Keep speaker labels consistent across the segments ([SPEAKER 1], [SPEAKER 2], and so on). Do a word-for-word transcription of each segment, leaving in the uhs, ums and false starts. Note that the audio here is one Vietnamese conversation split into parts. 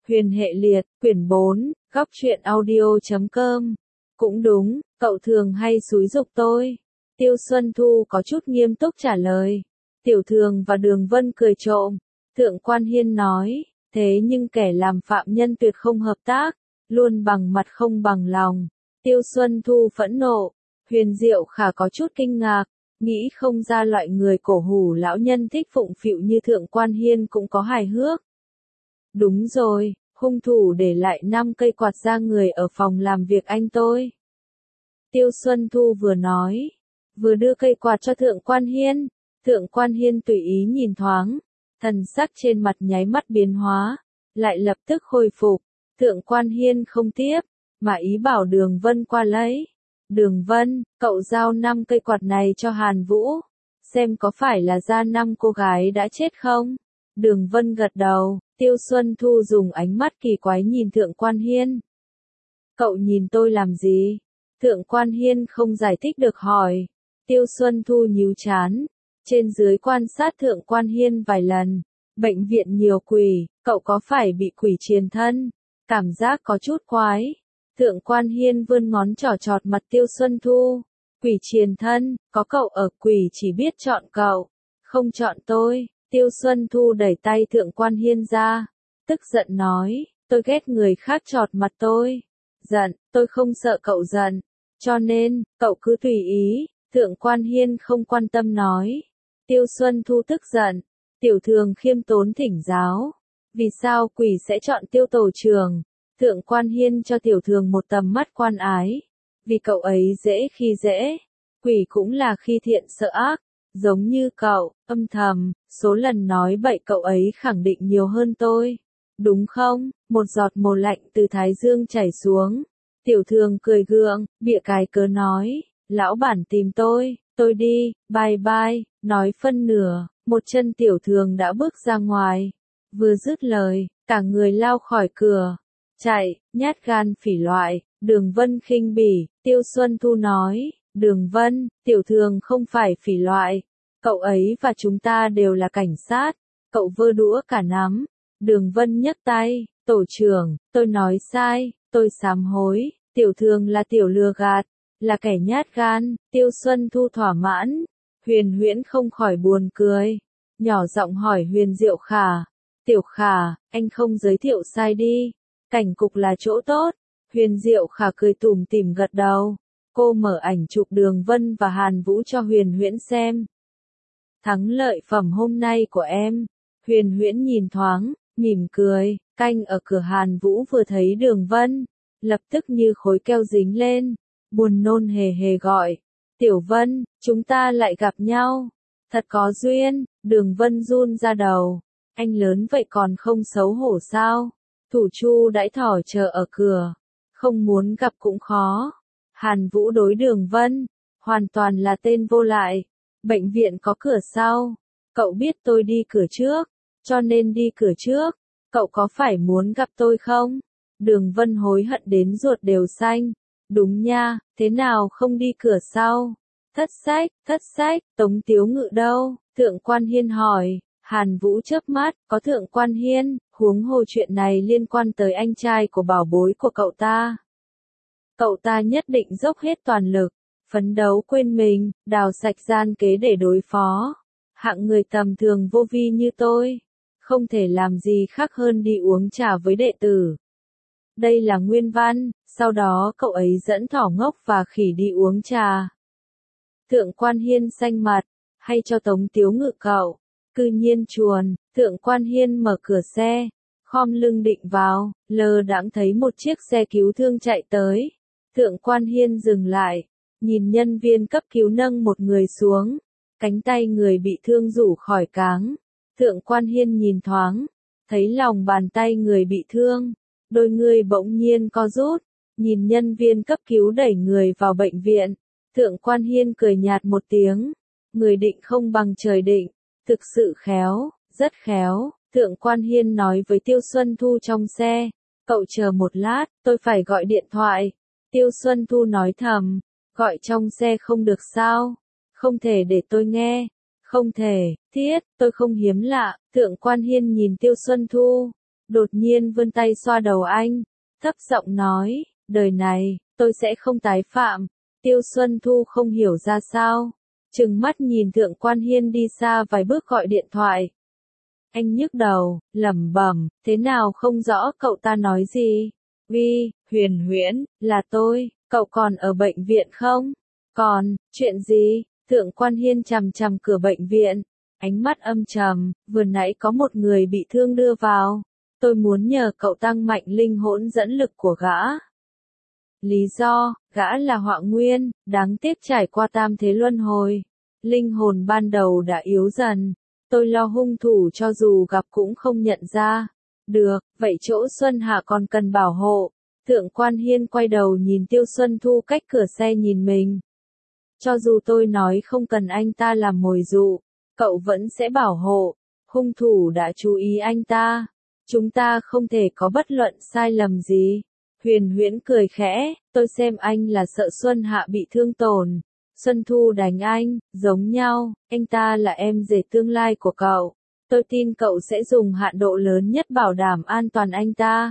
[SPEAKER 1] Huyền hệ liệt, quyển bốn, góc truyện audio chấm com. Cũng đúng, cậu thường hay xúi giục tôi. Tiêu Xuân Thu có chút nghiêm túc trả lời. Tiểu Thường và Đường Vân cười trộm. Thượng Quan Hiên nói, thế nhưng kẻ làm phạm nhân tuyệt không hợp tác, luôn bằng mặt không bằng lòng. Tiêu Xuân Thu phẫn nộ. Huyền Diệu Khả có chút kinh ngạc, nghĩ không ra loại người cổ hủ lão nhân thích phụng phịu như Thượng Quan Hiên cũng có hài hước. Đúng rồi, hung thủ để lại năm cây quạt ra người ở phòng làm việc anh tôi. Tiêu Xuân Thu vừa nói, vừa đưa cây quạt cho Thượng Quan Hiên. Thượng Quan Hiên tùy ý nhìn thoáng, thần sắc trên mặt nháy mắt biến hóa, lại lập tức khôi phục. Thượng Quan Hiên không tiếp, mà ý bảo Đường Vân qua lấy. Đường Vân, cậu giao năm cây quạt này cho Hàn Vũ, xem có phải là ra năm cô gái đã chết không? Đường Vân gật đầu. Tiêu Xuân Thu dùng ánh mắt kỳ quái nhìn Thượng Quan Hiên. Cậu nhìn tôi làm gì? Thượng Quan Hiên không giải thích được hỏi. Tiêu Xuân Thu nhíu chán, trên dưới quan sát Thượng Quan Hiên vài lần. Bệnh viện nhiều quỷ, cậu có phải bị quỷ triền thân? Cảm giác có chút quái. Thượng Quan Hiên vươn ngón trỏ chọt mặt Tiêu Xuân Thu. Quỷ triền thân, có cậu ở quỷ chỉ biết chọn cậu, không chọn tôi. Tiêu Xuân Thu đẩy tay Thượng Quan Hiên ra, tức giận nói, tôi ghét người khác chọt mặt tôi. Giận, tôi không sợ cậu giận, cho nên, cậu cứ tùy ý. Thượng Quan Hiên không quan tâm nói. Tiêu Xuân Thu tức giận, Tiểu Thường khiêm tốn thỉnh giáo. Vì sao quỷ sẽ chọn Tiêu tổ trưởng? Thượng Quan Hiên cho Tiểu Thường một tầm mắt quan ái. Vì cậu ấy dễ khi dễ, quỷ cũng là khi thiện sợ ác. Giống như cậu, âm thầm, số lần nói bậy cậu ấy khẳng định nhiều hơn tôi. Đúng không? Một giọt mồ lạnh từ thái dương chảy xuống. Tiểu Thường cười gượng, bịa cái cớ nói, lão bản tìm tôi, tôi đi, bye bye, nói phân nửa, một chân Tiểu Thường đã bước ra ngoài. Vừa dứt lời, cả người lao khỏi cửa. Chạy, nhát gan phỉ loại. Đường Vân khinh bỉ. Tiêu Xuân Thu nói, Đường Vân, Tiểu Thường không phải phỉ loại. Cậu ấy và chúng ta đều là cảnh sát. Cậu vơ đũa cả nắm. Đường Vân nhấc tay, tổ trưởng, tôi nói sai, tôi sám hối. Tiểu Thường là tiểu lừa gạt, là kẻ nhát gan. Tiêu Xuân Thu thỏa mãn. Huyền Huyễn không khỏi buồn cười, nhỏ giọng hỏi Huyền Diệu Khả, Tiểu Khả, anh không giới thiệu sai đi, cảnh cục là chỗ tốt. Huyền Diệu Khả cười tủm tỉm gật đầu. Cô mở ảnh chụp Đường Vân và Hàn Vũ cho Huyền Huyễn xem. Thắng lợi phẩm hôm nay của em. Huyền Huyễn nhìn thoáng, mỉm cười. Canh ở cửa Hàn Vũ vừa thấy Đường Vân, lập tức như khối keo dính lên, buồn nôn hề hề gọi, Tiểu Vân, chúng ta lại gặp nhau. Thật có duyên. Đường Vân run ra đầu. Anh lớn vậy còn không xấu hổ sao? Thủ Chu đãi thỏ chờ ở cửa, không muốn gặp cũng khó. Hàn Vũ đối Đường Vân, hoàn toàn là tên vô lại. Bệnh viện có cửa sau, cậu biết tôi đi cửa trước, cho nên đi cửa trước. Cậu có phải muốn gặp tôi không? Đường Vân hối hận đến ruột đều xanh. Đúng nha, thế nào không đi cửa sau? Thất sách, thất sách, Tống Tiếu Ngự đâu? Thượng Quan Hiên hỏi. Hàn Vũ chớp mắt, có Thượng Quan Hiên, huống hồ chuyện này liên quan tới anh trai của bảo bối của cậu ta. Cậu ta nhất định dốc hết toàn lực, phấn đấu quên mình, đào sạch gian kế để đối phó. Hạng người tầm thường vô vi như tôi, không thể làm gì khác hơn đi uống trà với đệ tử. Đây là nguyên văn, sau đó cậu ấy dẫn thỏ ngốc và khỉ đi uống trà. Thượng Quan Hiên xanh mặt, hay cho Tống Tiếu Ngự cậu. Cư nhiên chuồn. Thượng Quan Hiên mở cửa xe, khom lưng định vào, lơ đãng thấy một chiếc xe cứu thương chạy tới. Thượng Quan Hiên dừng lại, nhìn nhân viên cấp cứu nâng một người xuống, cánh tay người bị thương rũ khỏi cáng. Thượng Quan Hiên nhìn thoáng, thấy lòng bàn tay người bị thương, đôi người bỗng nhiên co rút, nhìn nhân viên cấp cứu đẩy người vào bệnh viện. Thượng Quan Hiên cười nhạt một tiếng, người định không bằng trời định, thực sự khéo, rất khéo. Thượng Quan Hiên nói với Tiêu Xuân Thu trong xe, cậu chờ một lát, tôi phải gọi điện thoại. Tiêu Xuân Thu nói thầm, gọi trong xe không được sao? Không thể để tôi nghe. Không thể, thiết, tôi không hiếm lạ. Thượng Quan Hiên nhìn Tiêu Xuân Thu, đột nhiên vươn tay xoa đầu anh, thấp giọng nói, đời này, tôi sẽ không tái phạm. Tiêu Xuân Thu không hiểu ra sao, trừng mắt nhìn Thượng Quan Hiên đi xa vài bước gọi điện thoại. Anh nhức đầu, lẩm bẩm, thế nào không rõ cậu ta nói gì? Vi, Huyền Huyễn, là tôi, cậu còn ở bệnh viện không? Còn, chuyện gì? Thượng Quan Hiên chằm chằm cửa bệnh viện, ánh mắt âm trầm, vừa nãy có một người bị thương đưa vào. Tôi muốn nhờ cậu tăng mạnh linh hỗn dẫn lực của gã. Lý do, gã là Họa Nguyên, đáng tiếc trải qua tam thế luân hồi. Linh hồn ban đầu đã yếu dần. Tôi lo hung thủ cho dù gặp cũng không nhận ra. Được, vậy chỗ Xuân Hạ còn cần bảo hộ. Thượng Quan Hiên quay đầu nhìn Tiêu Xuân Thu cách cửa xe nhìn mình. Cho dù tôi nói không cần anh ta làm mồi dụ, cậu vẫn sẽ bảo hộ. Hung thủ đã chú ý anh ta. Chúng ta không thể có bất luận sai lầm gì. Huyền Huyễn cười khẽ, tôi xem anh là sợ Xuân Hạ bị thương tổn. Xuân Thu đánh anh, giống nhau, anh ta là em rể tương lai của cậu. Tôi tin cậu sẽ dùng hạn độ lớn nhất bảo đảm an toàn anh ta.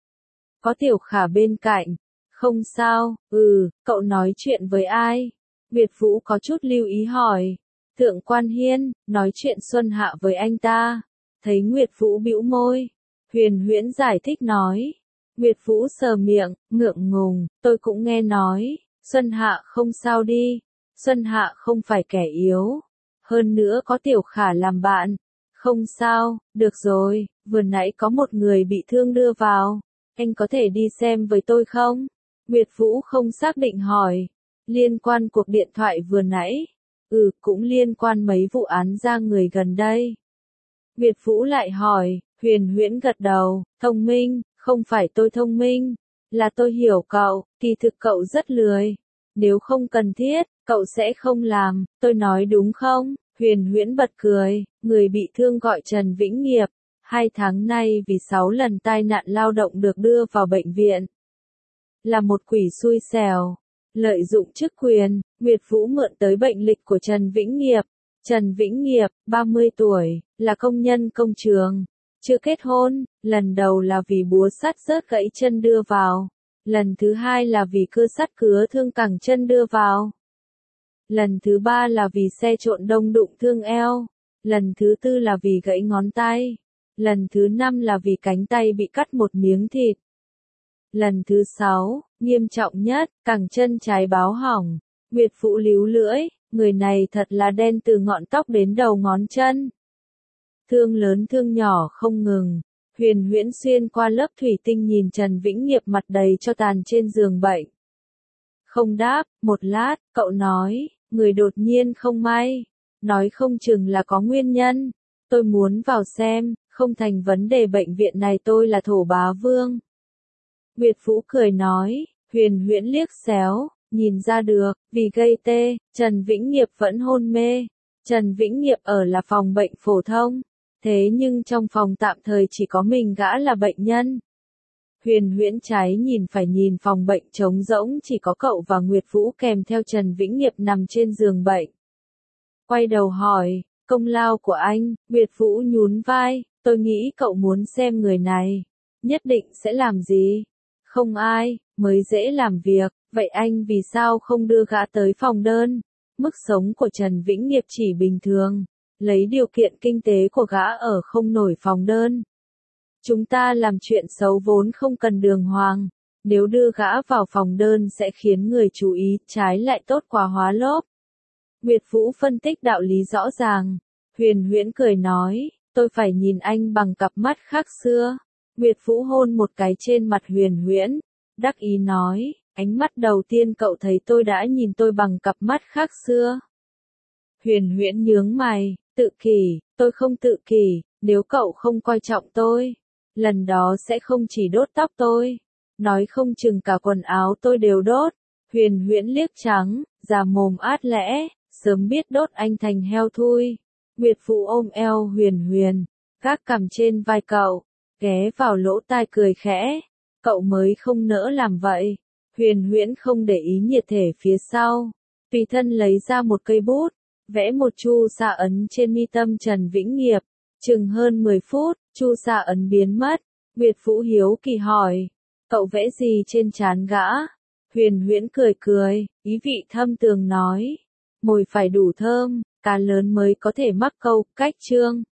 [SPEAKER 1] Có Tiểu Khả bên cạnh. Không sao, ừ, cậu nói chuyện với ai? Việt Vũ có chút lưu ý hỏi. Thượng Quan Hiên, nói chuyện Xuân Hạ với anh ta. Thấy Nguyệt Vũ bĩu môi. Huyền Huyễn giải thích nói. Nguyệt Vũ sờ miệng, ngượng ngùng, tôi cũng nghe nói. Xuân Hạ không sao đi. Xuân Hạ không phải kẻ yếu. Hơn nữa có Tiểu Khả làm bạn. Không sao, được rồi, vừa nãy có một người bị thương đưa vào. Anh có thể đi xem với tôi không? Nguyệt Vũ không xác định hỏi. Liên quan cuộc điện thoại vừa nãy. Ừ, cũng liên quan mấy vụ án ra người gần đây. Nguyệt Vũ lại hỏi, Huyền Huyễn gật đầu, thông minh, không phải tôi thông minh, là tôi hiểu cậu, kỳ thực cậu rất lười. Nếu không cần thiết, cậu sẽ không làm, tôi nói đúng không? Huyền Huyễn bật cười, người bị thương gọi Trần Vĩnh Nghiệp, hai tháng nay vì sáu lần tai nạn lao động được đưa vào bệnh viện. Là một quỷ xui xẻo, lợi dụng chức quyền, Nguyệt Vũ mượn tới bệnh lịch của Trần Vĩnh Nghiệp. Trần Vĩnh Nghiệp, ba mươi tuổi, là công nhân công trường, chưa kết hôn, lần đầu là vì búa sắt rớt gãy chân đưa vào, lần thứ hai là vì cưa sắt cứa thương cẳng chân đưa vào. Lần thứ ba là vì xe trộn đông đụng thương eo. Lần thứ tư là vì gãy ngón tay. Lần thứ năm là vì cánh tay bị cắt một miếng thịt. Lần thứ sáu, nghiêm trọng nhất, cẳng chân trái báo hỏng. Nguyệt Vũ líu lưỡi, người này thật là đen từ ngọn tóc đến đầu ngón chân. Thương lớn thương nhỏ không ngừng. Huyền Huyễn xuyên qua lớp thủy tinh nhìn Trần Vĩnh Nghiệp mặt đầy cho tàn trên giường bệnh. Không đáp, một lát, cậu nói, người đột nhiên không may. Nói không chừng là có nguyên nhân. Tôi muốn vào xem, không thành vấn đề bệnh viện này tôi là thổ bá vương. Nguyệt Vũ cười nói, Huyền Huyễn liếc xéo, nhìn ra được, vì gây tê, Trần Vĩnh Nghiệp vẫn hôn mê. Trần Vĩnh Nghiệp ở là phòng bệnh phổ thông, thế nhưng trong phòng tạm thời chỉ có mình gã là bệnh nhân. Huyền Huyễn trái nhìn phải nhìn phòng bệnh trống rỗng chỉ có cậu và Nguyệt Vũ kèm theo Trần Vĩnh Nghiệp nằm trên giường bệnh. Quay đầu hỏi, công lao của anh, Nguyệt Vũ nhún vai, tôi nghĩ cậu muốn xem người này, nhất định sẽ làm gì? Không ai, mới dễ làm việc, vậy anh vì sao không đưa gã tới phòng đơn? Mức sống của Trần Vĩnh Nghiệp chỉ bình thường, lấy điều kiện kinh tế của gã ở không nổi phòng đơn. Chúng ta làm chuyện xấu vốn không cần đường hoàng, nếu đưa gã vào phòng đơn sẽ khiến người chú ý, trái lại tốt quá hóa lốp. Nguyệt Vũ phân tích đạo lý rõ ràng. Huyền Huyễn cười nói, tôi phải nhìn anh bằng cặp mắt khác xưa. Nguyệt Vũ hôn một cái trên mặt Huyền Huyễn, đắc ý nói, ánh mắt đầu tiên cậu thấy tôi đã nhìn tôi bằng cặp mắt khác xưa. Huyền Huyễn nhướng mày, tự kỷ, tôi không tự kỷ, nếu cậu không coi trọng tôi, lần đó sẽ không chỉ đốt tóc tôi, nói không chừng cả quần áo tôi đều đốt. Huyền Huyễn liếc trắng, già mồm át lẽ, sớm biết đốt anh thành heo thui. Nguyệt Vũ ôm eo Huyền Huyền, gác cằm trên vai cậu, ghé vào lỗ tai cười khẽ, cậu mới không nỡ làm vậy. Huyền Huyễn không để ý nhiệt thể phía sau, tùy thân lấy ra một cây bút, vẽ một chu sa ấn trên mi tâm Trần Vĩnh Nghiệp, chừng hơn mười phút, chu sa ấn biến mất, Nguyệt Vũ hiếu kỳ hỏi, cậu vẽ gì trên trán gã? Huyền Huyễn cười cười, ý vị thâm tường nói, mồi phải đủ thơm, cá lớn mới có thể mắc câu, cách chương.